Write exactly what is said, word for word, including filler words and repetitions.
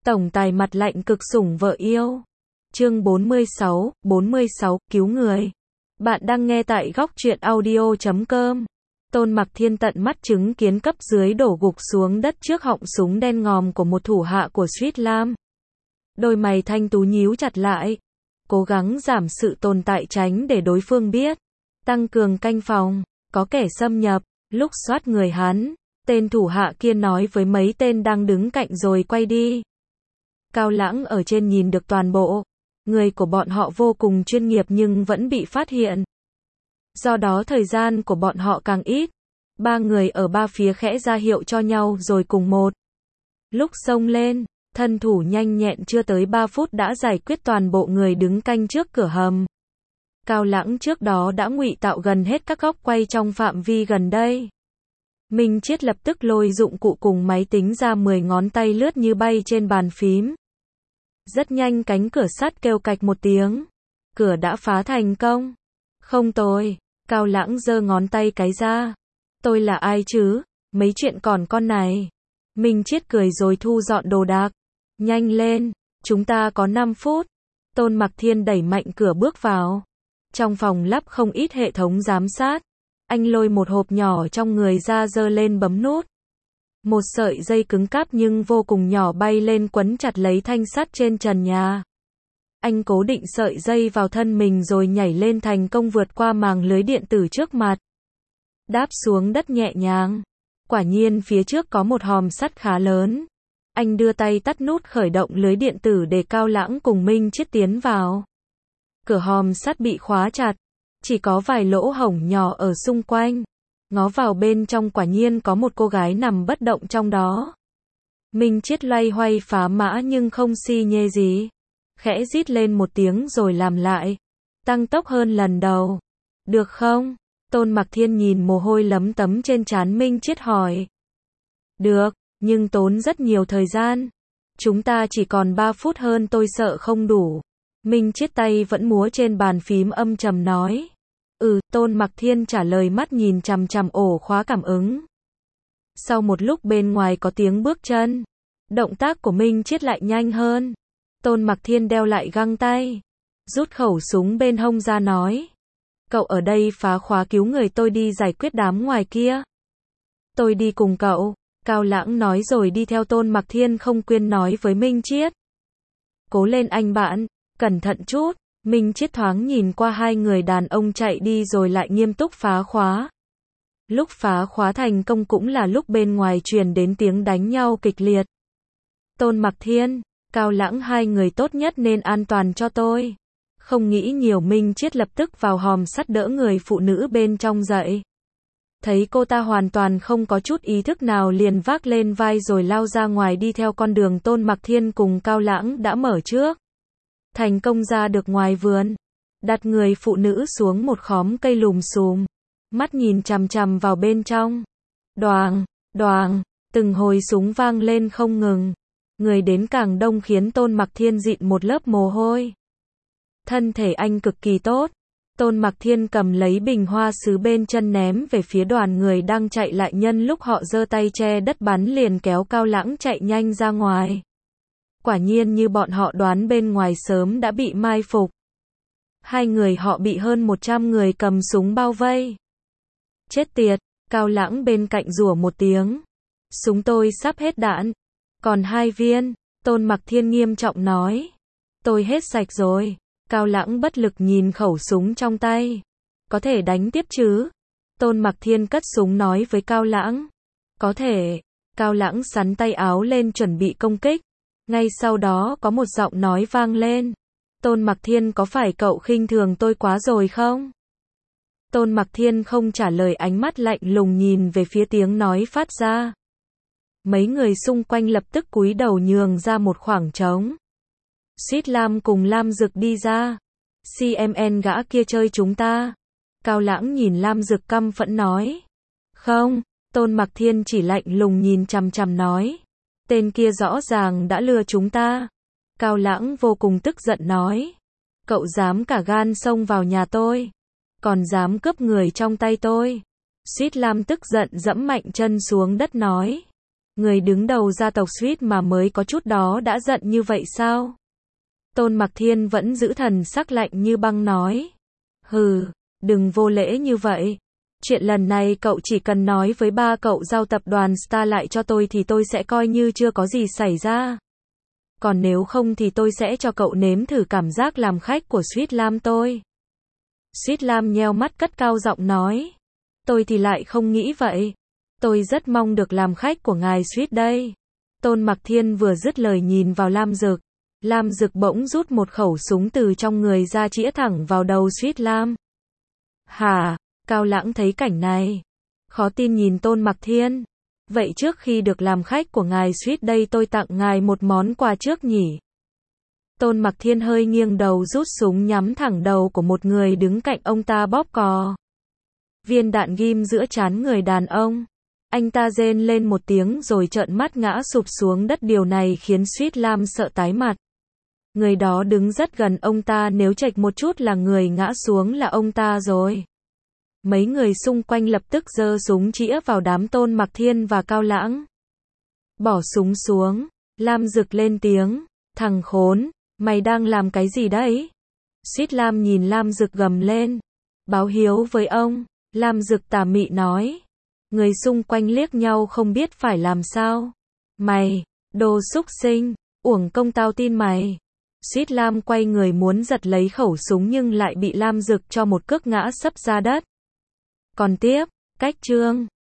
Tổng tài mặt lạnh cực sủng vợ yêu. Chương bốn mươi sáu, bốn mươi sáu, cứu người. Bạn đang nghe tại góc truyện audio chấm com. Tôn Mặc Thiên tận mắt chứng kiến cấp dưới đổ gục xuống đất trước họng súng đen ngòm của một thủ hạ của Street Lam. Đôi mày thanh tú nhíu chặt lại, cố gắng giảm sự tồn tại tránh để đối phương biết. Tăng cường canh phòng, có kẻ xâm nhập, lúc soát người hắn, tên thủ hạ kia nói với mấy tên đang đứng cạnh rồi quay đi. Cao Lãng ở trên nhìn được toàn bộ. Người của bọn họ vô cùng chuyên nghiệp nhưng vẫn bị phát hiện. Do đó thời gian của bọn họ càng ít. Ba người ở ba phía khẽ ra hiệu cho nhau rồi cùng một lúc xông lên, thân thủ nhanh nhẹn chưa tới ba phút đã giải quyết toàn bộ người đứng canh trước cửa hầm. Cao Lãng trước đó đã ngụy tạo gần hết các góc quay trong phạm vi gần đây. Minh Chiết lập tức lôi dụng cụ cùng máy tính ra, mười ngón tay lướt như bay trên bàn phím. Rất nhanh cánh cửa sắt kêu cạch một tiếng. Cửa đã phá thành công. Không tồi. Cao Lãng giơ ngón tay cái ra. Tôi là ai chứ? Mấy chuyện còn con này. Minh Chiết cười rồi thu dọn đồ đạc. Nhanh lên, chúng ta có năm phút. Tôn Mặc Thiên đẩy mạnh cửa bước vào. Trong phòng lắp không ít hệ thống giám sát. Anh lôi một hộp nhỏ trong người ra, giơ lên bấm nút. Một sợi dây cứng cáp nhưng vô cùng nhỏ bay lên quấn chặt lấy thanh sắt trên trần nhà. Anh cố định sợi dây vào thân mình rồi nhảy lên thành công, vượt qua màng lưới điện tử trước mặt. Đáp xuống đất nhẹ nhàng. Quả nhiên phía trước có một hòm sắt khá lớn. Anh đưa tay tắt nút khởi động lưới điện tử để Cao Lãng cùng Minh Chiết tiến vào. Cửa hòm sắt bị khóa chặt. Chỉ có vài lỗ hổng nhỏ ở xung quanh. Ngó vào bên trong quả nhiên có một cô gái nằm bất động trong đó. Minh Chiết loay hoay phá mã nhưng không xi nhê gì. Khẽ rít lên một tiếng rồi làm lại. Tăng tốc hơn lần đầu. Được không? Tôn Mặc Thiên nhìn mồ hôi lấm tấm trên trán Minh Chiết hỏi. Được, nhưng tốn rất nhiều thời gian. Chúng ta chỉ còn ba phút hơn, tôi sợ không đủ. Minh Chiết tay vẫn múa trên bàn phím âm trầm nói. Ừ, Tôn Mặc Thiên trả lời, mắt nhìn chằm chằm ổ khóa cảm ứng. Sau một lúc bên ngoài có tiếng bước chân. Động tác của Minh Chiết lại nhanh hơn. Tôn Mặc Thiên đeo lại găng tay. Rút khẩu súng bên hông ra nói. Cậu ở đây phá khóa cứu người, tôi đi giải quyết đám ngoài kia. Tôi đi cùng cậu. Cao Lãng nói rồi đi theo Tôn Mặc Thiên, không quên nói với Minh Chiết. Cố lên anh bạn, cẩn thận chút. Minh Chiết thoáng nhìn qua hai người đàn ông chạy đi rồi lại nghiêm túc phá khóa. Lúc phá khóa thành công cũng là lúc bên ngoài truyền đến tiếng đánh nhau kịch liệt. Tôn Mặc Thiên, Cao Lãng, hai người tốt nhất nên an toàn cho tôi. Không nghĩ nhiều, Minh Chiết lập tức vào hòm sắt đỡ người phụ nữ bên trong dậy. Thấy cô ta hoàn toàn không có chút ý thức nào, liền vác lên vai rồi lao ra ngoài đi theo con đường Tôn Mặc Thiên cùng Cao Lãng đã mở trước. Thành công ra được ngoài vườn. Đặt người phụ nữ xuống một khóm cây lùm xùm. Mắt nhìn chằm chằm vào bên trong. Đoàng, đoàng, từng hồi súng vang lên không ngừng. Người đến càng đông khiến Tôn Mặc Thiên dịn một lớp mồ hôi. Thân thể anh cực kỳ tốt. Tôn Mặc Thiên cầm lấy bình hoa sứ bên chân ném về phía đoàn người đang chạy lại, nhân lúc họ giơ tay che đất bắn liền kéo Cao Lãng chạy nhanh ra ngoài. Quả nhiên như bọn họ đoán, bên ngoài sớm đã bị mai phục. Hai người họ bị hơn một trăm người cầm súng bao vây. Chết tiệt, Cao Lãng bên cạnh rủa một tiếng. Súng tôi sắp hết đạn. Còn hai viên, Tôn Mặc Thiên nghiêm trọng nói. Tôi hết sạch rồi. Cao Lãng bất lực nhìn khẩu súng trong tay. Có thể đánh tiếp chứ? Tôn Mặc Thiên cất súng nói với Cao Lãng. Có thể. Cao Lãng xắn tay áo lên chuẩn bị công kích. Ngay sau đó có một giọng nói vang lên. Tôn Mặc Thiên, có phải cậu khinh thường tôi quá rồi không? Tôn Mặc Thiên không trả lời, ánh mắt lạnh lùng nhìn về phía tiếng nói phát ra. Mấy người xung quanh lập tức cúi đầu nhường ra một khoảng trống. Street Lam cùng Lam Dực đi ra. xê em en gã kia chơi chúng ta. Cao Lãng nhìn Lam Dực căm phẫn nói. Không, Tôn Mặc Thiên chỉ lạnh lùng nhìn chằm chằm nói. Tên kia rõ ràng đã lừa chúng ta. Cao Lãng vô cùng tức giận nói. Cậu dám cả gan xông vào nhà tôi. Còn dám cướp người trong tay tôi. Street Lam tức giận dẫm mạnh chân xuống đất nói. Người đứng đầu gia tộc Suýt mà mới có chút đó đã giận như vậy sao? Tôn Mặc Thiên vẫn giữ thần sắc lạnh như băng nói. Hừ, đừng vô lễ như vậy. Chuyện lần này cậu chỉ cần nói với ba cậu giao tập đoàn Star lại cho tôi thì tôi sẽ coi như chưa có gì xảy ra. Còn nếu không thì tôi sẽ cho cậu nếm thử cảm giác làm khách của Suýt Lam tôi. Suýt Lam nheo mắt cất cao giọng nói. Tôi thì lại không nghĩ vậy. Tôi rất mong được làm khách của ngài Suýt đây. Tôn Mặc Thiên vừa dứt lời nhìn vào Lam Dực. Lam Dực bỗng rút một khẩu súng từ trong người ra chĩa thẳng vào đầu Suýt Lam. Hả? Cao Lãng thấy cảnh này. Khó tin nhìn Tôn Mặc Thiên. Vậy trước khi được làm khách của ngài Suýt đây tôi tặng ngài một món quà trước nhỉ? Tôn Mặc Thiên hơi nghiêng đầu rút súng nhắm thẳng đầu của một người đứng cạnh ông ta bóp cò. Viên đạn ghim giữa trán người đàn ông. Anh ta rên lên một tiếng rồi trợn mắt ngã sụp xuống đất, điều này khiến Suýt Lam sợ tái mặt. Người đó đứng rất gần ông ta, nếu chệch một chút là người ngã xuống là ông ta rồi. Mấy người xung quanh lập tức giơ súng chĩa vào đám Tôn Mặc Thiên và Cao Lãng. Bỏ súng xuống, Lam Dực lên tiếng, thằng khốn, mày đang làm cái gì đấy? Suýt Lam nhìn Lam Dực gầm lên, báo hiếu với ông. Lam Dực tà mị nói. Người xung quanh liếc nhau không biết phải làm sao. Mày, đồ xúc sinh, uổng công tao tin mày. Suýt Lam quay người muốn giật lấy khẩu súng nhưng lại bị Lam Dực cho một cước ngã sấp ra đất. Còn tiếp, cách chương